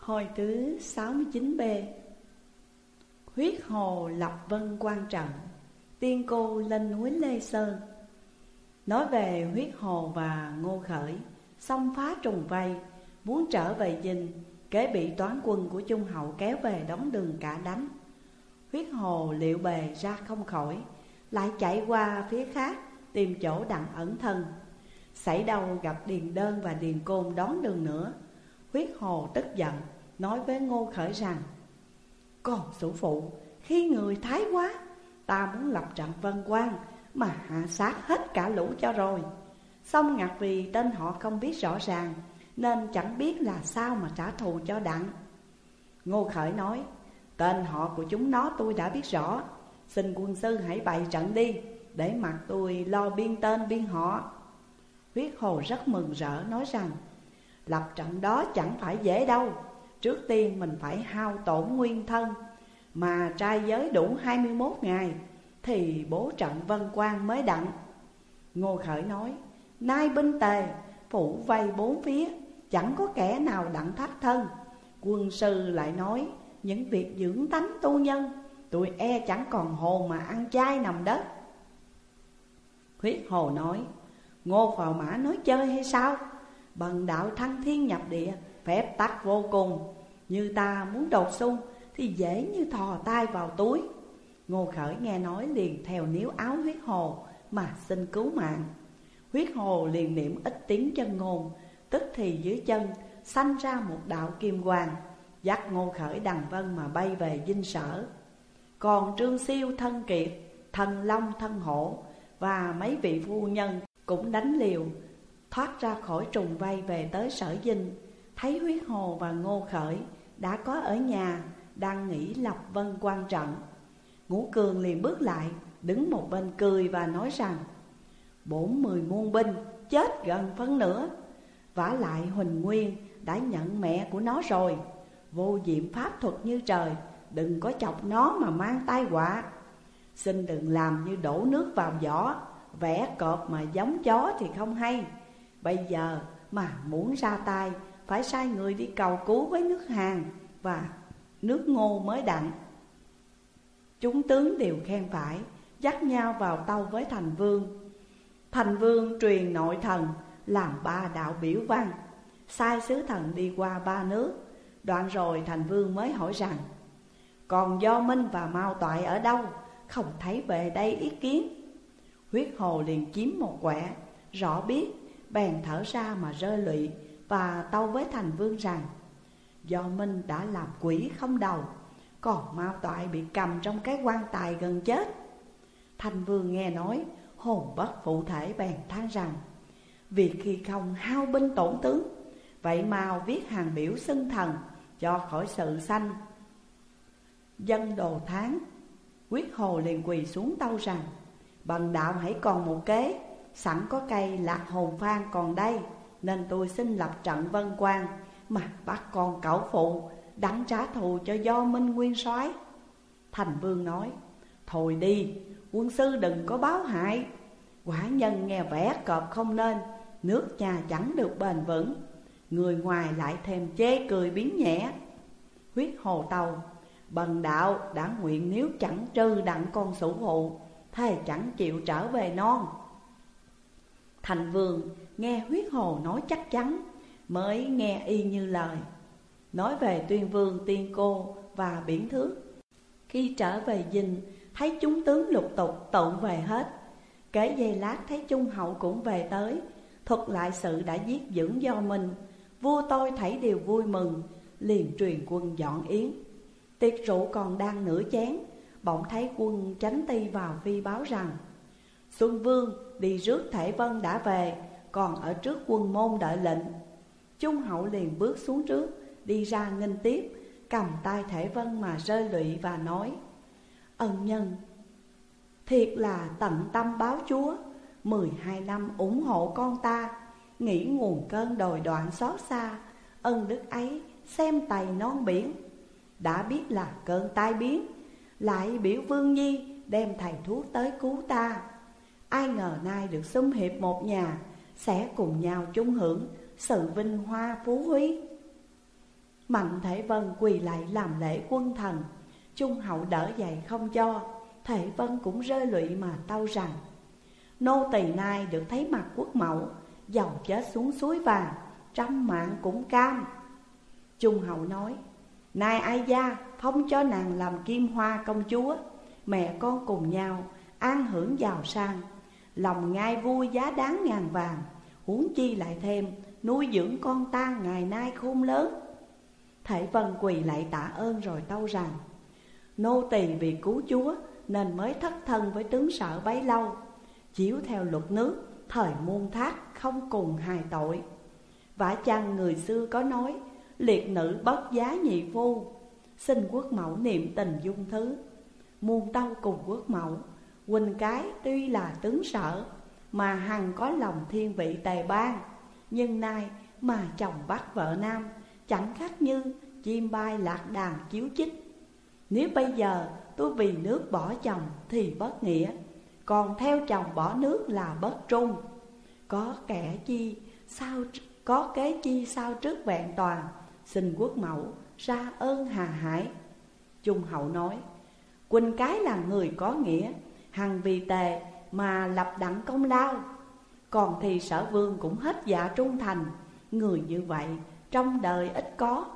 Hồi thứ 69B. Huyết hồ lập vân quan trận, tiên cô lên núi Lê Sơn. Nói về Huyết hồ và Ngô Khởi xông phá trùng vây, muốn trở về Dinh, kế bị toán quân của Trung Hậu kéo về đóng đường cả đánh. Huyết hồ liệu bề ra không khỏi, lại chạy qua phía khác tìm chỗ đặng ẩn thân. Xảy đâu gặp Điền Đơn và Điền Côn đón đường nữa. Huyết hồ tức giận nói với Ngô Khởi rằng: Còn sủ phụ, khi người thái quá, ta muốn lập trận Vân Quan mà hạ sát hết cả lũ cho rồi. Xong ngặt vì tên họ không biết rõ ràng, nên chẳng biết là sao mà trả thù cho đặng. Ngô Khởi nói: Tên họ của chúng nó tôi đã biết rõ, xin quân sư hãy bày trận đi, để mặc tôi lo biên tên biên họ. Huyết hồ rất mừng rỡ nói rằng: Lập trận đó chẳng phải dễ đâu. Trước tiên mình phải hao tổn nguyên thân, mà trai giới đủ 21 ngày thì bố trận Vân Quan mới đặng. Ngô Khởi nói: Nay binh tề phủ vây bốn phía, chẳng có kẻ nào đặng thoát thân. Quân sư lại nói những việc dưỡng tánh tu nhân, tôi e chẳng còn hồn mà ăn chay nằm đất. Huyết hồ nói: Ngô Phò Mã nói chơi hay sao? Bần đạo thăng thiên nhập địa, phép tắc vô cùng. Như ta muốn đột xung thì dễ như thò tay vào túi. Ngô Khởi nghe nói liền theo níu áo Huyết hồ mà xin cứu mạng. Huyết hồ liền niệm ít tiếng chân ngôn, tức thì dưới chân sanh ra một đạo kim quang, dắt Ngô Khởi đằng vân mà bay về Dinh Sở. Còn Trương Siêu, Thân Kiệt, Thần Long, Thân Hổ và mấy vị phu nhân cũng đánh liều, thoát ra khỏi trùng vây về tới Sở Dinh. Thấy Huyết hồ và Ngô Khởi đã có ở nhà, đang nghỉ lập vân quan trận. Ngũ Cường liền bước lại, đứng một bên cười và nói rằng: 40 muôn binh chết gần phân nửa, vả lại Huỳnh Nguyên đã nhận mẹ của nó rồi. Vô diệm pháp thuật như trời, đừng có chọc nó mà mang tai họa. Xin đừng làm như đổ nước vào giỏ, vẽ cọp mà giống chó thì không hay. Bây giờ mà muốn ra tay, phải sai người đi cầu cứu với nước Hàn và nước Ngô mới đặng. Chúng tướng đều khen phải, dắt nhau vào tâu với Thành Vương. Thành Vương truyền nội thần làm 3 đạo biểu văn, sai sứ thần đi qua 3 nước. Đoạn rồi Thành Vương mới hỏi rằng: Còn Do Minh và Mao Toại ở đâu? Không thấy về đây ý kiến. Huyết hồ liền chiếm một quẻ, rõ biết, bèn thở ra mà rơi lụy, và tâu với Thành Vương rằng: Do Minh đã làm quỷ không đầu, còn Mao Toại bị cầm trong cái quan tài gần chết. Thành Vương nghe nói, hồn bất phụ thể, bèn than rằng: Việc khi không hao binh tổn tướng, vậy mau viết hàng biểu xưng thần, cho khỏi sự sanh dân đồ tháng. Huyết hồ liền quỳ xuống tâu rằng: Bần đạo hãy còn một kế, sẵn có cây lạc hồn phan còn đây, nên tôi xin lập trận Vân Quan mà bắt con cẩu phụ, đặng trả thù cho Do Minh nguyên soái. Thành Vương nói: Thôi đi, quân sư đừng có báo hại. Quả nhân nghe vẻ cọp không nên, nước nhà chẳng được bền vững. Người ngoài lại thêm chê cười biến nhẹ. Huyết hồ tâu: Bần đạo đã nguyện nếu chẳng trừ đặng con sủ phụ, thề chẳng chịu trở về non. Thành Vương nghe Huyết hồ nói chắc chắn, mới nghe y như lời. Nói về Tuyên Vương, Tiên Cô và Biển Thước. Khi trở về Dinh, thấy chúng tướng lục tục tụ về hết. Kể giây lát thấy Trung Hậu cũng về tới, thuật lại sự đã giết dưỡng Do Minh. Vua tôi thấy đều vui mừng, liền truyền quân dọn yến. Tiệc rượu còn đang nửa chén, bỗng thấy quân Chánh Ti vào phi báo rằng: Xuân Vương đi rước Thể Vân đã về, còn ở trước quân môn đợi lệnh. Trung Hậu liền bước xuống trước, đi ra nghênh tiếp, cầm tay Thể Vân mà rơi lụy và nói: Ân nhân thiệt là tận tâm báo chúa, 12 năm ủng hộ con ta, nghĩ nguồn cơn đồi đoạn xót xa. Ân đức ấy xem tày non biển, đã biết là cơn tai biến, lại biểu Vương Nhi đem thầy thuốc tới cứu ta. Ai ngờ nay được sum hiệp một nhà, sẽ cùng nhau chung hưởng sự vinh hoa phú quý. Mạnh Thể Vân quỳ lại làm lễ quân thần. Trung hậu đỡ dậy không cho. Thể Vân cũng rơi lụy mà tâu rằng: nô tỳ nay được thấy mặt quốc mẫu, dầu chết xuống suối vàng, trăm mạng cũng cam. Trung hậu nói: này ai gia, phong cho nàng làm Kim Hoa công chúa, mẹ con cùng nhau an hưởng giàu sang, lòng ngai vui giá đáng ngàn vàng. Huống chi lại thêm nuôi dưỡng con ta ngày nay khôn lớn. Thể Vân quỳ lại tạ ơn rồi tâu rằng: nô tỳ vì cứu chúa nên mới thất thân với tướng Sở bấy lâu, chiếu theo luật nước thời muôn thác không cùng hài tội. Vả chăng người xưa có nói liệt nữ bất giá nhị phu, xin quốc mẫu niệm tình dung thứ. Muôn tâu cùng quốc mẫu, huynh cái tuy là tướng Sở mà hằng có lòng thiên vị Tề Bang, nhưng nay mà chồng bắt vợ nam, chẳng khác như chim bay lạc đàn chiếu chích. Nếu bây giờ tôi vì nước bỏ chồng thì bất nghĩa, còn theo chồng bỏ nước là bất trung. Có kế chi sao trước vẹn toàn, xin quốc mẫu ra ơn hà hải. Trung hậu nói: huynh cái là người có nghĩa, hằng vì Tề mà lập đặng công lao. Còn thì Sở vương cũng hết dạ trung thành, người như vậy trong đời ít có.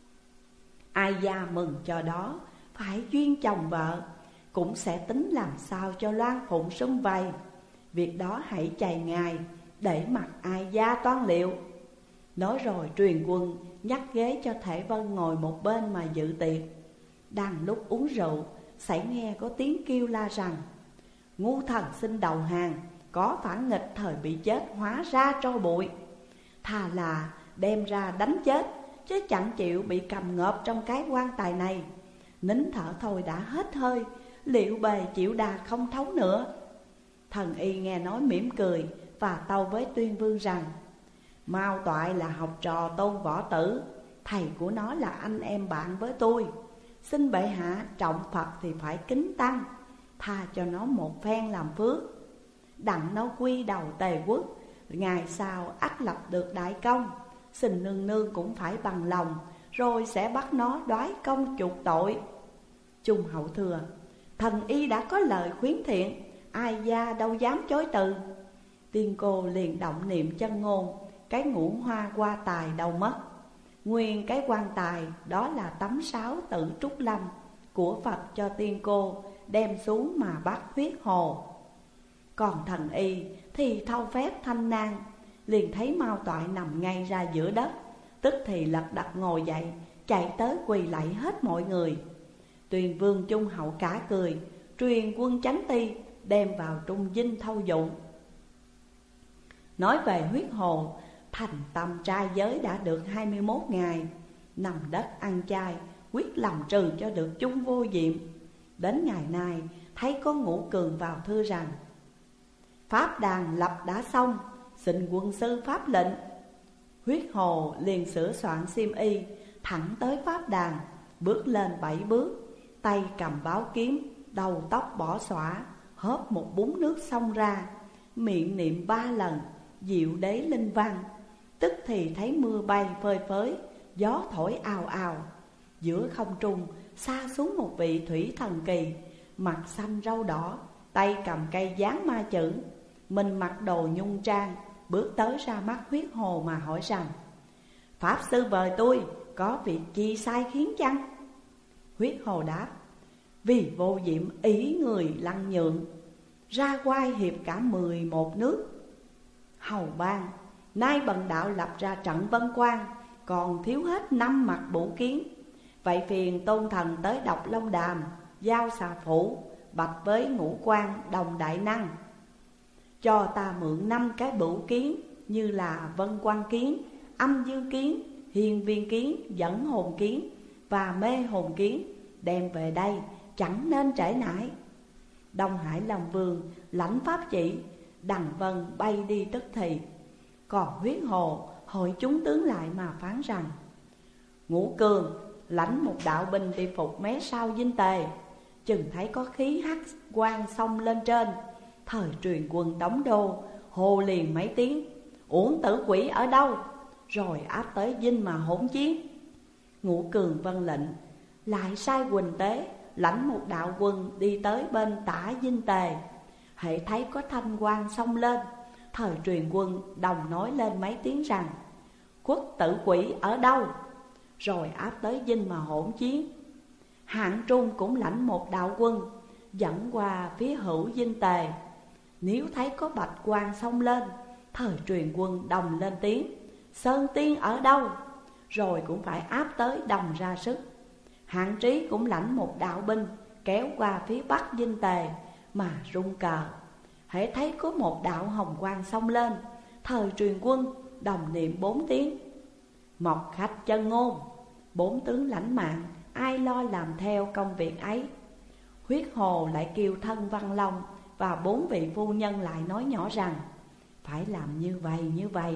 Ai gia mừng cho đó, phải duyên chồng vợ, cũng sẽ tính làm sao cho loan phụng sum vầy. Việc đó hãy chày ngài, để mặc ai gia toan liệu. Nói rồi truyền quân nhắc ghế cho Thể Vân ngồi một bên mà dự tiệc. Đang lúc uống rượu, sảy nghe có tiếng kêu la rằng: ngu thần xin đầu hàng, có phản nghịch thời bị chết hóa ra tro bụi. Thà là đem ra đánh chết, chứ chẳng chịu bị cầm ngợp trong cái quan tài này. Nín thở thôi đã hết hơi, liệu bề chịu đà không thấu nữa. Thần y nghe nói mỉm cười và tâu với Tuyên Vương rằng: Mao Toại là học trò Tôn Võ Tử, thầy của nó là anh em bạn với tôi. Xin bệ hạ trọng Phật thì phải kính tăng, tha cho nó một phen làm phước. Đặng nó quy đầu Tề quốc, ngày sau ắt lập được đại công. Xin nương nương cũng phải bằng lòng, rồi sẽ bắt nó đoái công chuộc tội. Trung hậu thừa: thần y đã có lời khuyến thiện, ai gia đâu dám chối từ. Tiên cô liền động niệm chân ngôn, cái ngũ hoa qua tài đâu mất. Nguyên cái quan tài đó là tấm sáo tự Trúc Lâm của Phật cho tiên cô đem xuống mà bắt huyết hồ. Còn thần y thì thâu phép thanh nang, liền thấy Mao Toại nằm ngay ra giữa đất, tức thì lật đật ngồi dậy, chạy tới quỳ lạy hết mọi người. Tuyền Vương Trung hậu cả cười, truyền quân chánh ti đem vào trung dinh thâu dụng. Nói về huyết hồ, thành tâm trai giới đã được 21 ngày, nằm đất ăn chay, quyết lòng trừ cho được chung vô diệm. Đến ngày nay thấy có Ngũ Cường vào thưa rằng: pháp đàn lập đã xong, xin quân sư pháp lệnh. Huyết hồ liền sửa soạn xiêm y, thẳng tới pháp đàn, bước lên 7 bước, tay cầm báo kiếm, đầu tóc bỏ xõa, hớp một búng nước xông ra, miệng niệm 3 lần diệu đế linh văn. Tức thì thấy mưa bay phơi phới, gió thổi ào ào. Giữa không trung xa xuống một vị thủy thần kỳ, mặt xanh râu đỏ, tay cầm cây dán ma chữ, mình mặc đồ nhung trang, bước tới ra mắt huyết hồ mà hỏi rằng: pháp sư vời tôi, có việc chi sai khiến chăng? Huyết hồ đáp: vì vô diệm ý người lăng nhượng, ra quai hiệp cả 11 nước. Hầu ban nay bần đạo lập ra trận Vân Quan, còn thiếu hết 5 mặt bổ kiến. Vậy phiền tôn thần tới Độc Long Đàm, giao xà phủ, bạch với Ngũ Quan đồng đại năng, cho ta mượn 5 cái bửu kiến, như là Vân Quan kiến, Âm Dương kiến, Hiền Viên kiến, Dẫn Hồn kiến và Mê Hồn kiến, đem về đây chẳng nên trễ nải. Đông Hải Long Vương lãnh pháp chỉ, Đằng Vân bay đi tức thì. Còn huyết hồ hội chúng tướng lại mà phán rằng: Ngũ Cường lãnh một đạo binh đi phục mé sau dinh Tề, chừng thấy có khí hắc quang xông lên trên. Thời truyền quân đóng đô, hồ liền mấy tiếng: uổng tử quỷ ở đâu? Rồi áp tới dinh mà hỗn chiến. Ngũ Cường vâng lệnh, lại sai Quỳnh Tế lãnh một đạo quân đi tới bên tả Dinh Tề. Hễ thấy có thanh quang xông lên, thời truyền quân đồng nói lên mấy tiếng rằng Khuất Tử Quỷ ở đâu, rồi áp tới Dinh mà hỗn chiến. Hạng Trung cũng lãnh một đạo quân dẫn qua phía hữu Dinh Tề. Nếu thấy có bạch quang xông lên, thời truyền quân đồng lên tiếng Sơn Tiên ở đâu, rồi cũng phải áp tới đồng ra sức. Hạng Trí cũng lãnh một đạo binh kéo qua phía bắc Dinh Tề mà rung cờ. Hễ thấy có một đạo hồng quang xông lên, thời truyền quân đồng niệm 4 tiếng Mộc Khách Chân Ngôn. 4 tướng lãnh mạng, ai lo làm theo công việc ấy. Huyết Hồ lại kêu thân Văn Long và 4 vị phu nhân lại nói nhỏ rằng phải làm như vậy.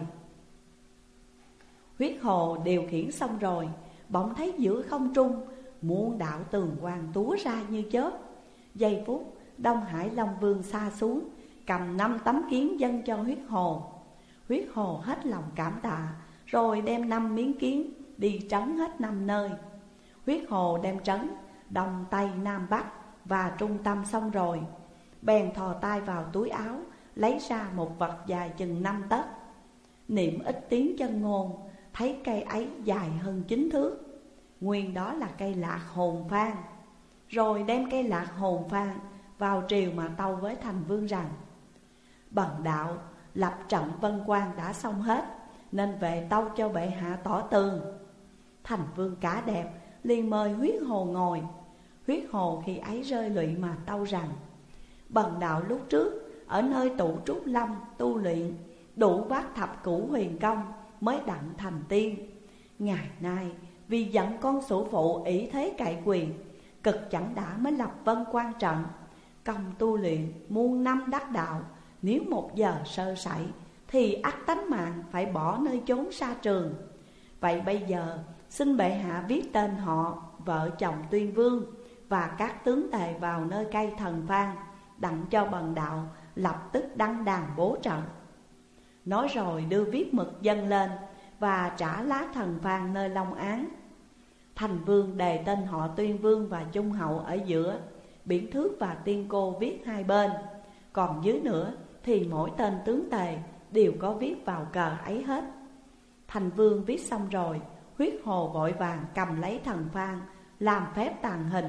Huyết Hồ điều khiển xong rồi, bỗng thấy giữa không trung muôn đạo tường quang túa ra như chớp. Giây phút, Đông Hải Long Vương xa xuống, cầm 5 tấm kiến dâng cho Huyết Hồ. Huyết Hồ hết lòng cảm tạ, rồi đem 5 miếng kiến đi trấn hết 5 nơi. Huyết Hồ đem trấn Đông Tây Nam Bắc và trung tâm xong rồi, bèn thò tay vào túi áo, lấy ra một vật dài chừng 5 tấc. Niệm ít tiếng chân ngôn, thấy cây ấy dài hơn 9 thước. Nguyên đó là cây lạc hồn phan. Rồi đem cây lạc hồn phan vào triều mà tâu với Thành Vương rằng bần đạo lập trận vân quan đã xong hết, nên về tâu cho bệ hạ tỏ tường. Thành Vương cả đẹp liền mời Huyết Hồ ngồi. Huyết Hồ khi ấy rơi lụy mà tâu rằng bần đạo lúc trước ở nơi tụ Trúc Lâm tu luyện đủ bát thập cửu huyền công mới đặng thành tiên. Ngày nay vì giận con sủ phụ ỷ thế cậy quyền, cực chẳng đã mới lập vân quan trận. Công tu luyện muôn năm đắc đạo, nếu 1 giờ sơ sẩy thì ắt tánh mạng phải bỏ nơi chốn xa trường. Vậy bây giờ xin bệ hạ viết tên họ, vợ chồng Tuyên Vương và các tướng tề vào nơi cây thần phan, đặng cho bần đạo lập tức đăng đàn bố trận. Nói rồi đưa viết mực dâng lên và trả lá thần phan nơi Long Án. Thành Vương đề tên họ Tuyên Vương và Trung Hậu ở giữa, Biển Thước và Tiên Cô viết hai bên. Còn dưới nữa thì mỗi tên tướng tề đều có viết vào cờ ấy hết. Thành Vương viết xong rồi, Huyết Hồ vội vàng cầm lấy thần phan làm phép tàn hình.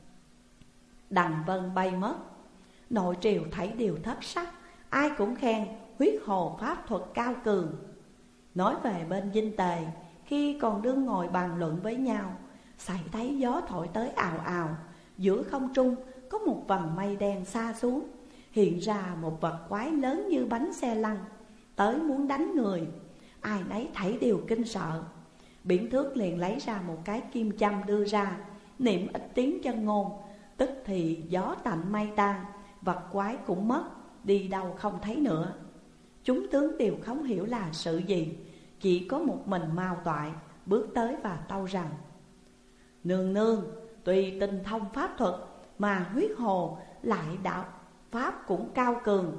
Đằng vân bay mất. Nội triều thấy điều thất sắc, ai cũng khen Huyết Hồ pháp thuật cao cường. Nói về bên Dinh Tề, khi còn đương ngồi bàn luận với nhau, xảy thấy gió thổi tới ào ào. Giữa không trung có một vầng mây đen xa xuống, hiện ra một vật quái lớn như bánh xe lăn, tới muốn đánh người. Ai nấy thấy đều kinh sợ. Biển Thước liền lấy ra một cái kim châm đưa ra, niệm ít tiếng chân ngôn, tức thì gió tạnh mây tan, vật quái cũng mất, đi đâu không thấy nữa. Chúng tướng đều không hiểu là sự gì, chỉ có một mình Mao Toại bước tới và tâu rằng: nương nương, tùy tinh thông pháp thuật mà Huyết Hồ lại đạo pháp cũng cao cường.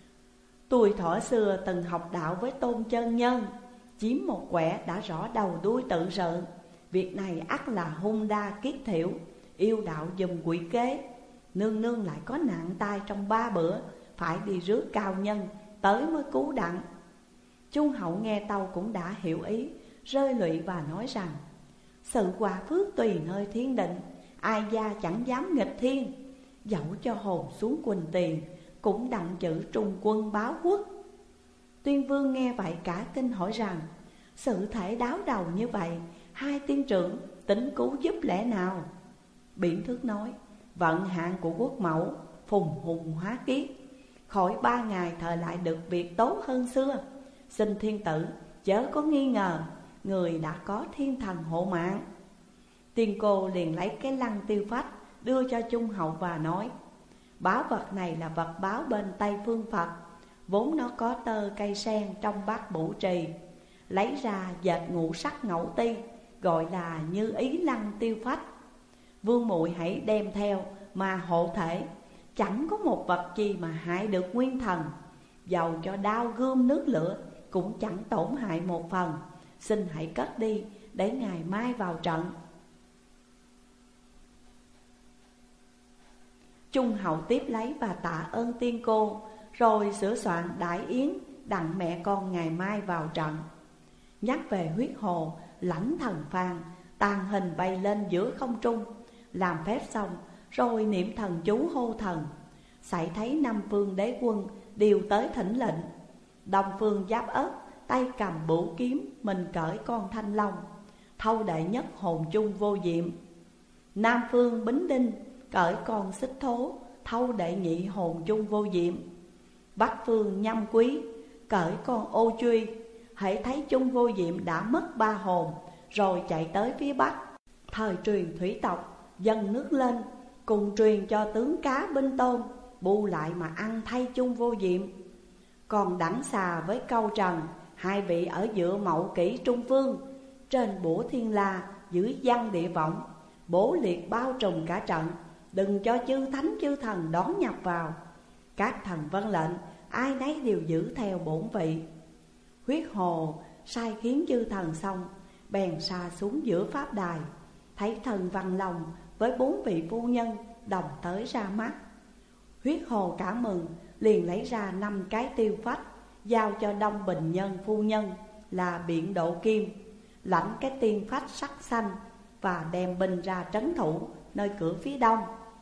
Tôi thuở xưa từng học đạo với Tôn Chân Nhân, chiếm một quẻ đã rõ đầu đuôi tự sự. Việc này ắt là hung đa kiết thiểu, yêu đạo dùng quỷ kế. Nương nương lại có nạn tai trong 3 bữa, phải đi rước cao nhân tới mới cứu đặng. Trung Hậu nghe tâu cũng đã hiểu ý, rơi lụy và nói rằng: sự quả phước tùy nơi thiên định, ai gia chẳng dám nghịch thiên. Dẫu cho hồn xuống Quỳnh Tiền, cũng đặng chữ trung quân báo quốc. Tuyên Vương nghe vậy cả kinh hỏi rằng: sự thể đáo đầu như vậy, hai tiên trưởng tính cứu giúp lẽ nào? Biển Thước nói: vận hạn của quốc mẫu phùng hùng hóa kiết, khỏi 3 ngày thời lại được việc tốt hơn xưa. Xin thiên tử chớ có nghi ngờ, người đã có thiên thần hộ mạng. Tiên Cô liền lấy cái lăng tiêu phách đưa cho Trung Hậu và nói: báu vật này là vật báo bên Tây phương Phật, vốn nó có tơ cây sen trong bát bủ trì, lấy ra dệt ngũ sắc ngẫu ti, gọi là như ý lăng tiêu phách. Vương muội hãy đem theo mà hộ thể, chẳng có một vật gì mà hại được nguyên thần. Dầu cho đao gươm nước lửa cũng chẳng tổn hại một phần. Xin hãy cất đi để ngày mai vào trận. Trung hậu tiếp lấy và tạ ơn tiên cô, rồi sửa soạn đại yến đặng mẹ con ngày mai vào trận. Nhắc về huyết hồ, lãnh thần Phan tàn hình bay lên giữa không trung, làm phép xong rồi niệm thần chú hô thần. Xảy thấy năm phương đế quân đều tới thỉnh lệnh. Đông phương Giáp Ất tay cầm bửu kiếm, mình cởi con thanh long, thâu đệ nhất hồn chung vô diệm. Nam phương Bính Đinh cởi con xích thố, thâu đệ nhị hồn chung vô diệm. Bắc phương Nhâm Quý cởi con ô truy, hễ thấy chung vô diệm đã mất ba hồn, rồi chạy tới phía Bắc. Thời truyền thủy tộc dâng nước lên, cùng truyền cho tướng cá Binh Tôn bu lại mà ăn thay chung vô diệm. Còn Đẳng Xà với Câu Trần, hai vị ở giữa Mậu Kỷ Trung Phương, trên bủa thiên la, dưới văn địa vọng, bố liệt bao trùm cả trận, đừng cho chư thánh chư thần đón nhập vào. Các thần vâng lệnh, ai nấy đều giữ theo bổn vị. Huyết hồ sai khiến chư thần xong, bèn sa xuống giữa pháp đài, thấy thần Văn Long với 4 vị phu nhân đồng tới ra mắt. Huyết hồ cả mừng, liền lấy ra 5 cái tiêu phách, giao cho Đông Bình Nhân phu nhân là Biện Độ Kim, lãnh cái tiên phách sắc xanh và đem binh ra trấn thủ nơi cửa phía đông.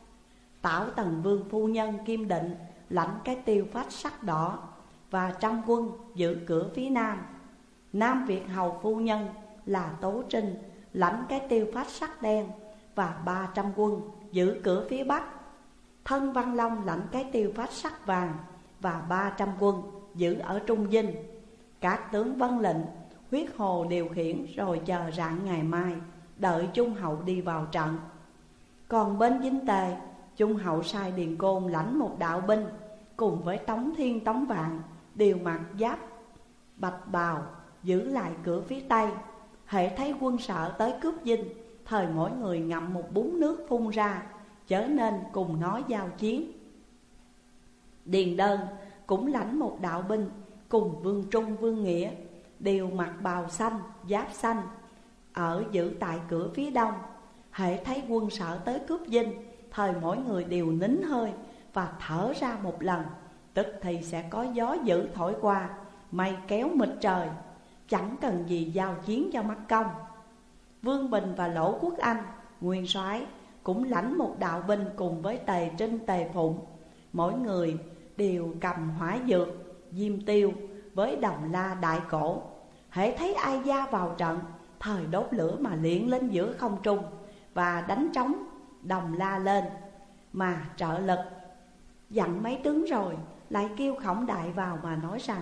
Tảo Tần Vương phu nhân Kim Định lãnh cái tiêu phách sắc đỏ và trăm quân giữ cửa phía nam. Nam Việt hầu phu nhân là Tố Trinh lãnh cái tiêu phách sắc đen và 300 quân giữ cửa phía bắc. Thân Văn Long lãnh cái tiêu phách sắc vàng và 300 quân giữ ở Trung Dinh. Các tướng vâng lệnh, huyết hồ điều khiển rồi chờ rạng ngày mai, đợi Trung hậu đi vào trận. Còn bên Dinh Tề, Trung hậu sai Điền Côn lãnh một đạo binh, cùng với Tống Thiên Tống Vạn đều mặc giáp bạch bào giữ lại cửa phía tây. Hễ thấy quân Sở tới cướp Dinh, thời mỗi người ngậm một búng nước phun ra, chớ nên cùng nó giao chiến. Điền Đơn cũng lãnh một đạo binh, cùng Vương Trung Vương Nghĩa đều mặc bào xanh, giáp xanh, ở giữ tại cửa phía đông. Hễ thấy quân Sở tới cướp Dinh, thời mỗi người đều nín hơi và thở ra một lần, tức thì sẽ có gió dữ thổi qua, mây kéo mịt trời, chẳng cần gì giao chiến cho mắc công. Vương Bình và Lỗ Quốc Anh, nguyên soái, cũng lãnh một đạo binh cùng với Tề Trinh Tề Phụng. Mỗi người đều cầm hỏa dược, diêm tiêu với đồng la đại cổ. Hễ thấy ai gia vào trận, thời đốt lửa mà liệng lên giữa không trung, và đánh trống đồng la lên mà trợ lực. Dặn mấy tướng rồi, lại kêu Khổng Đại vào mà nói rằng: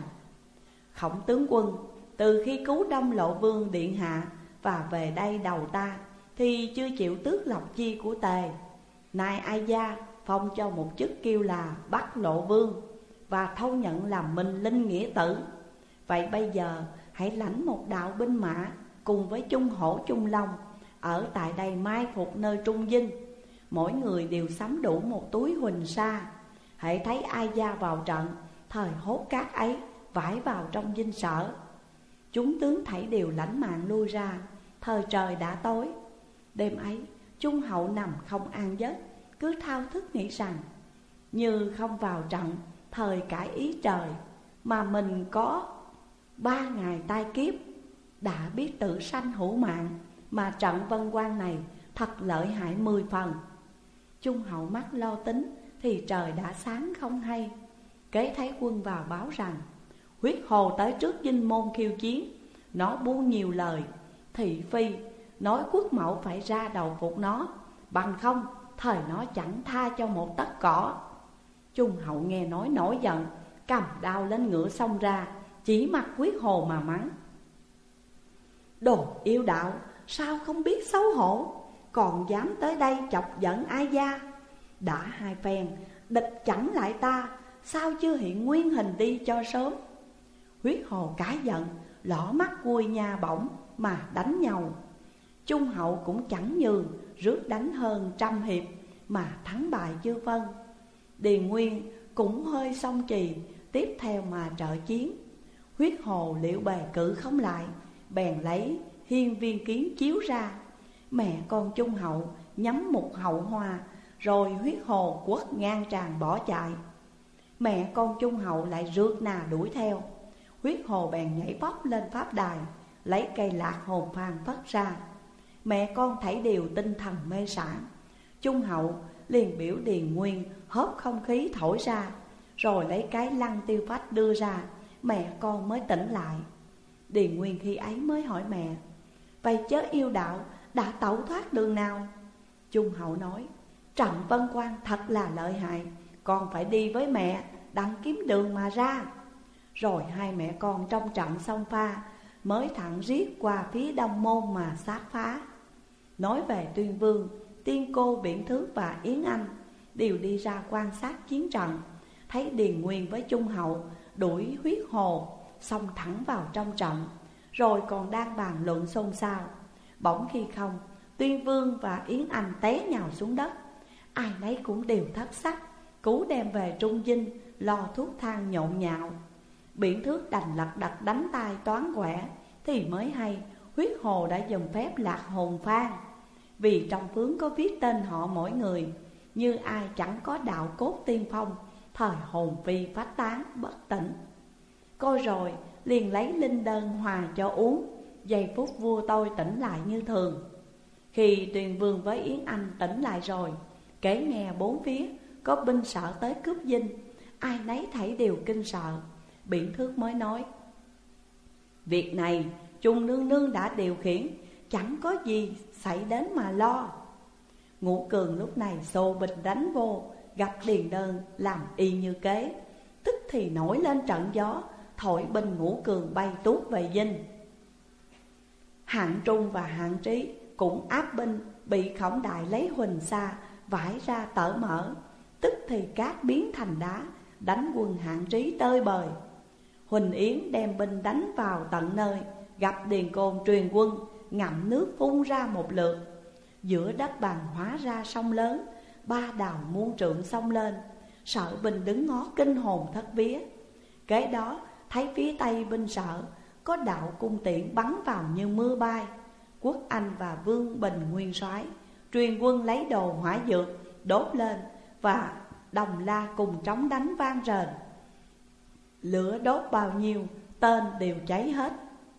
Khổng tướng quân, từ khi cứu Đông Lộ Vương điện hạ và về đây đầu ta, thì chưa chịu tước lộc chi của Tề. Nay ai gia phong cho một chức kêu là Bắc Lộ Vương, và thâu nhận làm Minh Linh nghĩa tử. Vậy bây giờ hãy lãnh một đạo binh mã cùng với Trung Hổ Trung Long, ở tại đây mai phục nơi Trung Dinh. Mỗi người đều sắm đủ một túi huỳnh sa. Hãy thấy ai gia vào trận, thời hốt cát ấy vải vào trong dinh Sở. Chúng tướng thảy đều lãnh mạng lui ra. Thời trời đã tối. Đêm ấy Trung hậu nằm không an giấc, cứ thao thức nghĩ rằng như không vào trận, thời cải ý trời, mà mình có 3 ngày tai kiếp, đã biết tự sanh hữu mạng, mà trận Vân Quan này thật lợi hại 10 phần. Trung hậu mắt lo tính thì trời đã sáng không hay. Kế thấy quân vào báo rằng huyết hồ tới trước dinh môn khiêu chiến. Nó buông nhiều lời, thị phi, nói quốc mẫu phải ra đầu phục nó, bằng không thời nó chẳng tha cho một tấc cỏ. Trung hậu nghe nói nổi giận, cầm đao lên ngựa xông ra, chỉ mặt huyết hồ mà mắng: Đồ yêu đạo, sao không biết xấu hổ, còn dám tới đây chọc giận ai gia. Đã 2 phen, địch chẳng lại ta, sao chưa hiện nguyên hình đi cho sớm. Huyết hồ cả giận, lỏ mắt vui nha bổng mà đánh nhau. Trung hậu cũng chẳng nhường, rước đánh hơn 100 hiệp mà thắng bại chưa phân. Điền Nguyên cũng hơi song trì, tiếp theo mà trợ chiến. Huyết hồ liệu bề cự không lại, bèn lấy hiên viên kiếm chiếu ra. Mẹ con Trung Hậu nhắm một hậu hoa, rồi huyết hồ quất ngang tràn bỏ chạy. Mẹ con Trung Hậu lại rượt nà đuổi theo. Huyết hồ bèn nhảy bóc lên pháp đài, lấy cây lạc hồn phan phất ra. Mẹ con thảy đều tinh thần mê sản. Trung Hậu liền biểu Điền Nguyên hớp không khí thổi ra, rồi lấy cái lăng tiêu phách đưa ra. Mẹ con mới tỉnh lại. Điền Nguyên khi ấy mới hỏi mẹ: vậy chớ yêu đạo đã tẩu thoát đường nào? Trung Hậu nói: Trần Vân Quan thật là lợi hại, con phải đi với mẹ đặng kiếm đường mà ra. Rồi hai mẹ con trong trận sông Pha mới thẳng riết qua phía đông môn mà sát phá. Nói về Tuyên Vương, Tiên Cô, Biện Thước và Yến Anh đều đi ra quan sát chiến trận. Thấy Điền Nguyên với Trung Hậu đuổi huyết hồ xông thẳng vào trong trận, rồi còn đang bàn luận xôn xao. Bỗng khi không, Tuyên Vương và Yến Anh té nhào xuống đất. Ai nấy cũng đều thất sắc, cứu đem về Trung Dinh lo thuốc thang nhộn nhạo. Biện Thước đành lật đật đánh tay toán quẻ, thì mới hay huyết hồ đã dùng phép lạc hồn phan. Vì trong phướng có viết tên họ mỗi người, như ai chẳng có đạo cốt tiên phong, thời hồn phi phách tán bất tỉnh. Coi rồi liền lấy linh đơn hòa cho uống, giây phút vua tôi tỉnh lại như thường. Khi Tuyền Vương với Yến Anh tỉnh lại rồi, kể nghe bốn phía có binh sợ tới cướp dinh, ai nấy thảy đều kinh sợ. Biện Thước mới nói: việc này Trung nương nương đã điều khiển, chẳng có gì xảy đến mà lo. Ngũ Cường lúc này xô binh đánh vô, gặp Điền Đơn làm y như kế. Tức thì nổi lên trận gió, thổi binh Ngũ Cường bay tuốt về dinh. Hạng Trung và Hạng Trí cũng áp binh, bị Khổng Đại lấy huỳnh xa vải ra tở mở. Tức thì cát biến thành đá, đánh quân Hạng Trí tơi bời. Huỳnh Yến đem binh đánh vào tận nơi, gặp Điền Côn truyền quân, ngậm nước phun ra một lượt. Giữa đất bằng hóa ra sông lớn, ba đào muôn trượng sông lên. Sở binh đứng ngó kinh hồn thất vía. Kế đó thấy phía tây binh Sở có đạo cung tiễn bắn vào như mưa bay. Quốc Anh và Vương Bình nguyên soái truyền quân lấy đồ hỏa dược đốt lên, và đồng la cùng trống đánh vang rền. Lửa đốt bao nhiêu, tên đều cháy hết.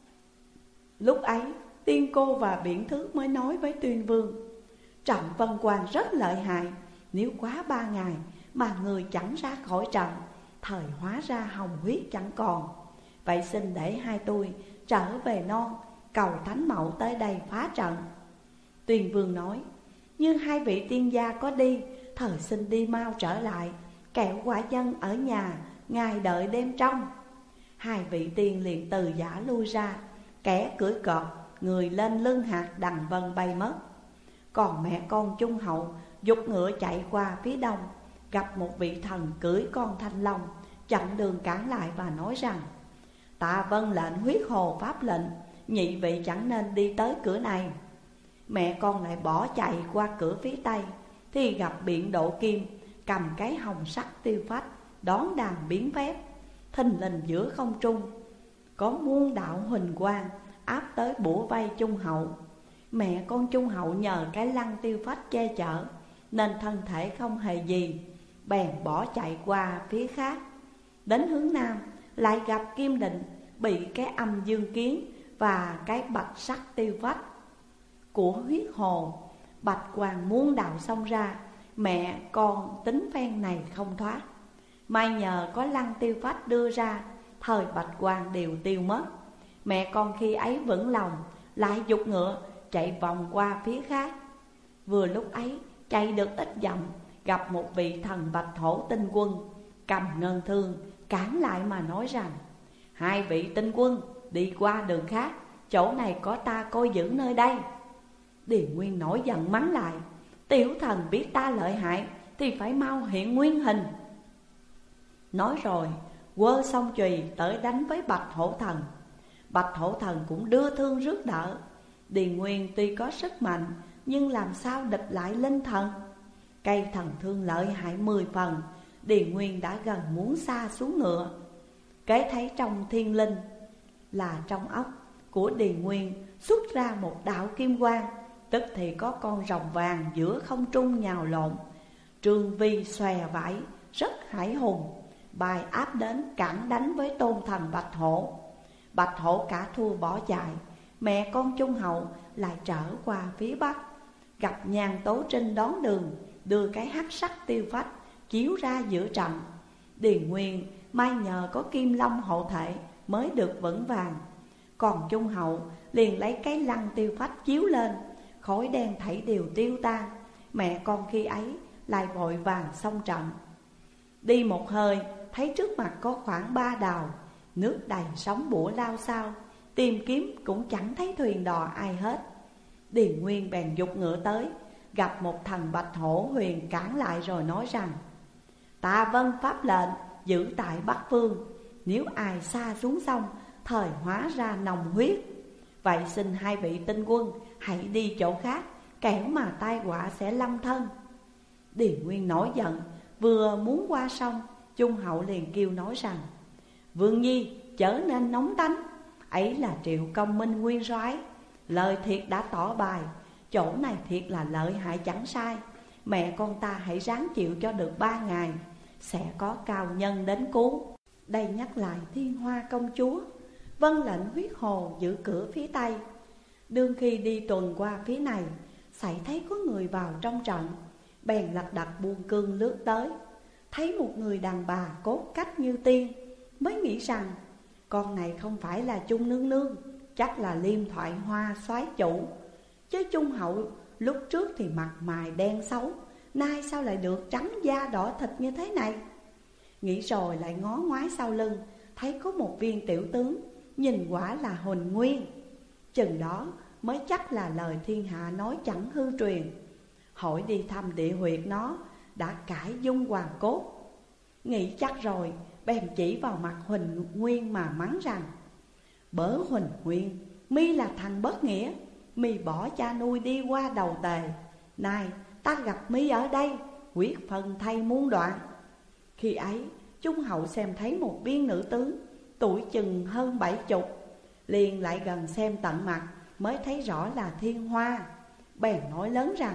Lúc ấy Tiên Cô và Biện Thước mới nói với Tuyên Vương: trận Vân Quan rất lợi hại, nếu quá 3 ngày mà người chẳng ra khỏi trận, thời hóa ra hồng huyết chẳng còn. Vậy xin để hai tôi trở về non, cầu Thánh Mẫu tới đây phá trận. Tuyên Vương nói: như hai vị tiên gia có đi, thời xin đi mau trở lại, kẻo quả dân ở nhà ngài đợi đêm trong. Hai vị tiên liền từ giả lui ra, kẻ cưỡi cọp, người lên lưng hạt đằng vân bay mất. Còn mẹ con Trung Hậu giục ngựa chạy qua phía đông, gặp một vị thần cưỡi con thanh long, chặn đường cản lại và nói rằng: tạ vân lệnh huyết hồ pháp lệnh, nhị vị chẳng nên đi tới cửa này. Mẹ con lại bỏ chạy qua cửa phía tây, thì gặp Biện Độ Kim cầm cái hồng sắc tiêu phách đón đàn biến phép. Thình lình giữa không trung có muôn đạo huỳnh quang áp tới bủa vây Trung Hậu. Mẹ con Trung Hậu nhờ cái lăng tiêu phách che chở, nên thân thể không hề gì, bèn bỏ chạy qua phía khác. Đến hướng nam lại gặp Kim Định bị cái âm dương kiến và cái bạch sắc tiêu phách của huyết hồ. Bạch Hoàng muôn đạo xông ra, mẹ con tính phen này không thoát. May nhờ có lăng tiêu phách đưa ra, thời Bạch Hoàng đều tiêu mất. Mẹ con khi ấy vững lòng, lại giục ngựa chạy vòng qua phía khác. Vừa lúc ấy chạy được ít dặm, gặp một vị thần Bạch Hổ tinh quân cầm ngân thương cản lại mà nói rằng: hai vị tinh quân đi qua đường khác, chỗ này có ta coi giữ nơi đây. Điền Nguyên nổi giận mắng lại: tiểu thần biết ta lợi hại thì phải mau hiện nguyên hình. Nói rồi quơ song chùy tới đánh với Bạch Hổ thần. Bạch Hổ thần cũng đưa thương rước đỡ. Điền Nguyên tuy có sức mạnh, nhưng làm sao địch lại linh thần. Cây thần thương lợi hại 10 phần, Điền Nguyên đã gần muốn sa xuống ngựa. Kế thấy trong thiên linh là trong óc của Điền Nguyên xuất ra một đạo kim quang. Tức thì có con rồng vàng giữa không trung nhào lộn, trường vi xòe vải, rất hải hùng, bài áp đến cản đánh với tôn thần Bạch Hổ. Bạch Hổ cả thua bỏ chạy. Mẹ con Trung Hậu lại trở qua phía bắc, gặp Nhan Tố Trinh đón đường, đưa cái hắc sắc tiêu phách chiếu ra giữa trận. Điền Nguyên may nhờ có Kim Long hộ thể mới được vững vàng. Còn Trung Hậu liền lấy cái lăng tiêu phách chiếu lên, khói đen thảy đều tiêu tan. Mẹ con khi ấy lại vội vàng xông trận. Đi một hơi thấy trước mặt có khoảng 3 đào, nước đầy sóng bủa lao sao, tìm kiếm cũng chẳng thấy thuyền đò ai hết. Điền Nguyên bèn giục ngựa tới, gặp một thần Bạch Hổ huyền cản lại rồi nói rằng: Ta vâng pháp lệnh giữ tại Bắc Phương, nếu ai xa xuống sông thời hóa ra nòng huyết. Vậy xin hai vị tinh quân hãy đi chỗ khác, kẻo mà tai họa sẽ lâm thân. Điền Nguyên nổi giận, vừa muốn qua sông, Trung Hậu liền kêu nói rằng: Vương Nhi chớ nên nóng tánh, ấy là Triệu Công Minh nguyên soái, lời thiệt đã tỏ bài, chỗ này thiệt là lợi hại chẳng sai. Mẹ con ta hãy ráng chịu cho được 3 ngày, sẽ có cao nhân đến cứu. Đây nhắc lại Thiên Hoa công chúa vâng lệnh huyết hồ giữ cửa phía tây. Đương khi đi tuần qua phía này, xảy thấy có người vào trong trận, bèn lật đật buông cương lướt tới. Thấy một người đàn bà cốt cách như tiên, mới nghĩ rằng con này không phải là Trung nương nương, chắc là Liêm Thoại Hoa soái chủ. Chứ Trung Hậu lúc trước thì mặt mày đen xấu, nay sao lại được trắng da đỏ thịt như thế này? Nghĩ rồi lại ngó ngoái sau lưng, thấy có một viên tiểu tướng, nhìn quả là Huỳnh Nguyên. Chừng đó mới chắc là lời thiên hạ nói chẳng hư truyền. Hỏi đi thăm địa huyệt nó, đã cải dung hoàng cốt. Nghĩ chắc rồi, bèn chỉ vào mặt Huỳnh Nguyên mà mắng rằng: Bớ Huỳnh Nguyên, mi là thằng bất nghĩa, mi bỏ cha nuôi đi qua đầu tề. Này ta gặp mi ở đây, quyết phần thay muôn đoạn. Khi ấy Trung Hậu xem thấy một viên nữ tướng, tuổi chừng hơn 70, liền lại gần xem tận mặt, mới thấy rõ là Thiên Hoa. Bèn nói lớn rằng: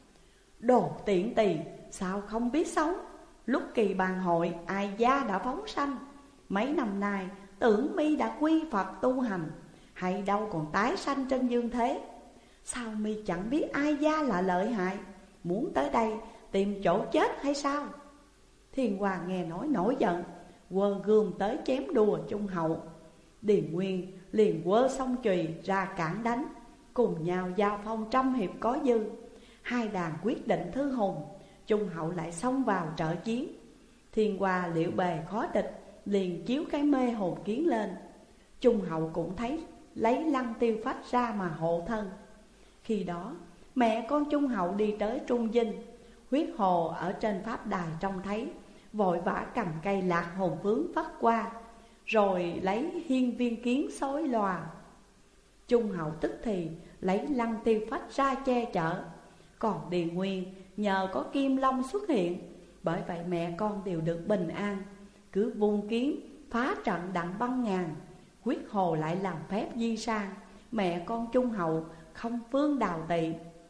Đồ tiện tỳ, sao không biết xấu? Lúc kỳ bàn hội ai gia đã phóng sanh, mấy năm nay tưởng mi đã quy Phật tu hành, hay đâu còn tái sanh trên dương thế. Sao mi chẳng biết ai gia là lợi hại, muốn tới đây tìm chỗ chết hay sao? Thiên Hoa nghe nói nổi giận, quơ gươm tới chém đùa Trung Hậu. Điền Nguyên liền quơ song chùy ra cản đánh, cùng nhau giao phong trăm hiệp có dư. Hai đàn quyết định thư hùng, Trung Hậu lại xông vào trợ chiến. Thiên Hoa liệu bề khó địch, liền chiếu cái mê hồn kiến lên. Trung Hậu cũng thấy lấy lăng tiêu phách ra mà hộ thân. Khi đó mẹ con Trung Hậu đi tới Trung Dinh. Huyết hồ ở trên pháp đài trông thấy, vội vã cầm cây lạc hồn vướng phất qua, rồi lấy hiên viên kiến xối lòa. Trung Hậu tức thì lấy lăng tiêu phách ra che chở. Còn Điền Nguyên nhờ có Kim Long xuất hiện, bởi vậy mẹ con đều được bình an. Cứ vung kiếm phá trận đặng băng ngàn. Huyết hồ lại làm phép di sang, mẹ con Trung Hậu không phương đào tị.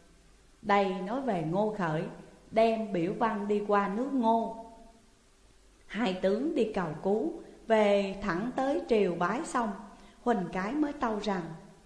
Đây nói về Ngô Khởi đem biểu văn đi qua nước Ngô. Hai tướng đi cầu cứu, về thẳng tới triều bái xong, Huỳnh Cái mới tâu rằng: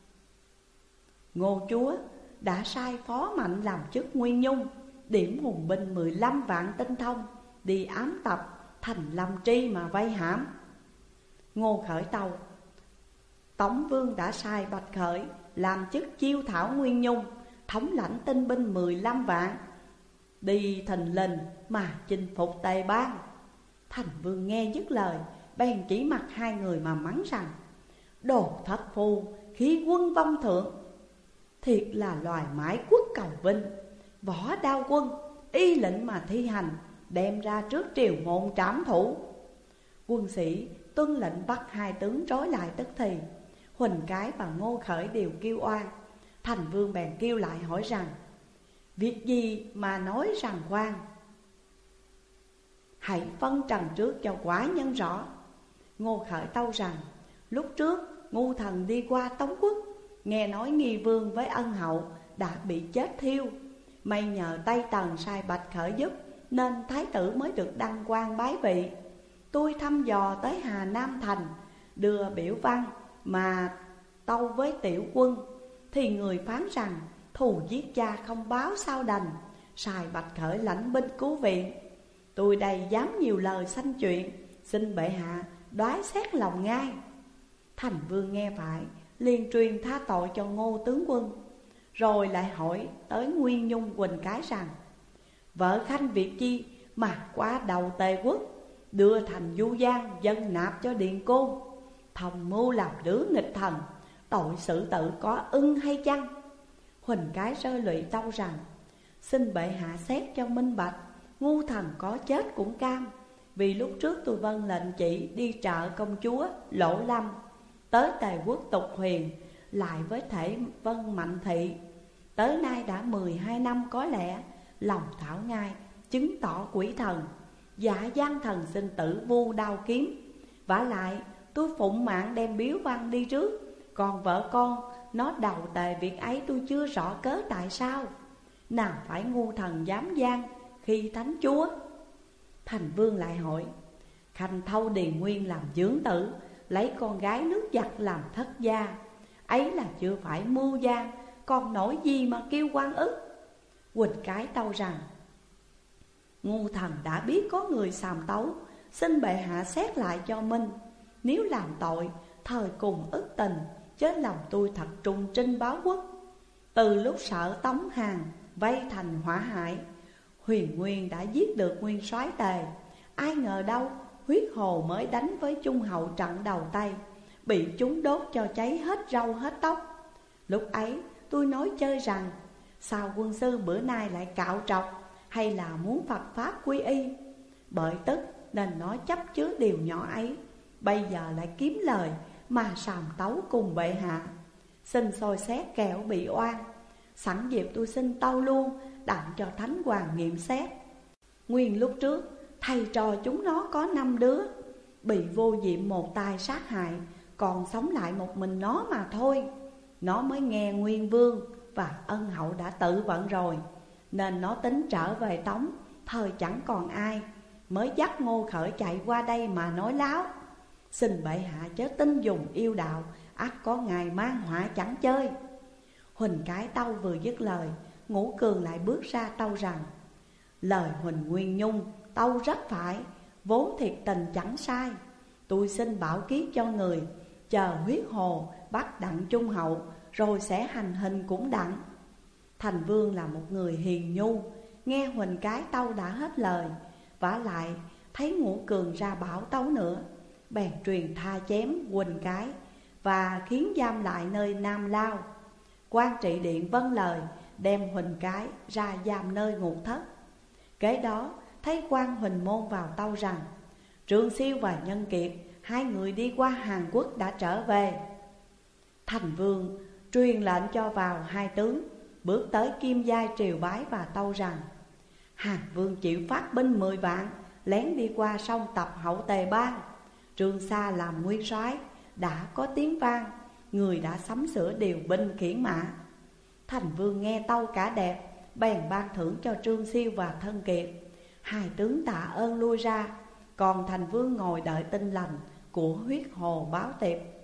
Ngô chúa đã sai Phó Mạnh làm chức Nguyên Nhung, điểm hùng binh 15 vạn tinh thông, đi ám tập thành Lâm Tri mà vây hãm. Ngô Khởi tâu: Tống Vương đã sai Bạch Khởi làm chức chiêu thảo Nguyên Nhung, thống lãnh tinh binh 15 vạn, đi thình lình mà chinh phục Tề Bang. Thành Vương nghe dứt lời, bèn chỉ mặt hai người mà mắng rằng: Đồ thất phu, khi quân vong thượng, thiệt là loài mãi quốc cầu vinh. Võ đao quân, y lệnh mà thi hành, đem ra trước triều môn trảm thủ. Quân sĩ tuân lệnh bắt hai tướng trói lại tức thì. Huỳnh Cái và Ngô Khởi đều kêu oan. Thành Vương bèn kêu lại hỏi rằng: Việc gì mà nói rằng khoan? Hãy phân trần trước cho quả nhân rõ. Ngô Khởi tâu rằng: Lúc trước ngu thần đi qua Tống quốc, nghe nói Nghi Vương với Ân Hậu đã bị chết thiêu. May nhờ Tây Tần sai Bạch Khởi giúp, nên thái tử mới được đăng quang bái vị. Tôi thăm dò tới Hà Nam Thành, đưa biểu văn mà tâu với tiểu quân, thì người phán rằng thù giết cha không báo sao đành, sai Bạch Khởi lãnh binh cứu viện. Tôi đây dám nhiều lời sanh chuyện, xin bệ hạ đoái xét lòng ngay. Thành Vương nghe phải, liền truyền tha tội cho Ngô tướng quân. Rồi lại hỏi tới Nguyên Nhung Quỳnh cái rằng: vợ khanh việc chi mà qua đầu Tề quốc, đưa thành du gian dân nạp cho Điền Côn, thòng mưu làm đứa nghịch thần, tội xử tự có ưng hay chăng? Huỳnh cái rơi lụy tâu rằng: xin bệ hạ xét cho minh bạch, ngu thần có chết cũng cam. Vì lúc trước tôi vâng lệnh chỉ đi trợ công chúa Lỗ Lâm tới Tề quốc Tục Huyền, lại với thể vân Mạnh Thị. Tới nay đã 12 năm có lẽ, lòng thảo ngai chứng tỏ quỷ thần, giả gian thần sinh tử vu đao kiếm. Vả lại tôi phụng mạng đem biếu văn đi trước, còn vợ con nó đầu tề việc ấy tôi chưa rõ cớ tại sao. Nào phải ngu thần dám gian khi thánh chúa. Thành Vương lại hỏi: khanh thâu Điền Nguyên làm dưỡng tử, lấy con gái nước giặc làm thất gia, ấy là chưa phải mưu gian, còn nổi gì mà kêu oan ức? Quỳnh cái tâu rằng: ngu thần đã biết có người sàm tấu, xin bệ hạ xét lại cho minh. Nếu làm tội, thời cùng ức tình, chết lòng tôi thật trùng trinh báo quốc. Từ lúc sợ Tống Hàn vây thành hỏa hại, Huyền Nguyên đã giết được nguyên soái Tề. Ai ngờ đâu Huyết Hồ mới đánh với Trung Hậu trận đầu tay, bị chúng đốt cho cháy hết râu hết tóc. Lúc ấy tôi nói chơi rằng: sao quân sư bữa nay lại cạo trọc, hay là muốn Phật pháp quy y? Bởi tức nên nó chấp chứa điều nhỏ ấy, bây giờ lại kiếm lời mà sàm tấu cùng bệ hạ. Xin soi xét kẻo bị oan. Sẵn dịp tôi xin tâu luôn, đặng cho Thánh Hoàng nghiệm xét. Nguyên lúc trước thầy trò chúng nó có 5 đứa, bị vô diệm một tay sát hại, còn sống lại một mình nó mà thôi. Nó mới nghe Nguyên Vương và Ân Hậu đã tự vận rồi, nên nó tính trở về Tống, thời chẳng còn ai, mới dắt Ngô Khởi chạy qua đây mà nói láo. Xin bệ hạ chớ tin dùng yêu đạo, ắt có ngày mang họa chẳng chơi. Huỳnh cái tâu vừa dứt lời, Ngũ Cường lại bước ra tâu rằng: lời Huỳnh Nguyên Nhung tâu rất phải, vốn thiệt tình chẳng sai. Tôi xin bảo kiết cho người, chờ Huyết Hồ bắt đặng Trung Hậu, rồi sẽ hành hình cũng đặng. Thành Vương là một người hiền nhu, nghe Huỳnh cái tâu đã hết lời, vả lại thấy Ngũ Cường ra bảo tấu nữa, bèn truyền tha chém Huỳnh cái và khiến giam lại nơi Nam Lao. Quan trị điện vâng lời, đem Huỳnh cái ra giam nơi ngục thất. Kế đó thấy quan Huỳnh Môn vào tâu rằng: Trương Siêu và Nhân Kiệt, hai người đi qua Hàn Quốc đã trở về. Thành Vương truyền lệnh cho vào hai tướng, bước tới Kim Giai triều bái và tâu rằng: Hàn Vương chịu phát binh 10 vạn, lén đi qua sông Tập Hậu Tề Bang. Trương Sa làm nguyên soái, đã có tiếng vang, người đã sắm sửa điều binh khiển mã. Thành Vương nghe tâu cả đẹp, bèn ban thưởng cho Trương Siêu và Thân Kiệt. Hai tướng tạ ơn lui ra, còn Thành Vương ngồi đợi tin lành của Huyết Hồ báo tiệp.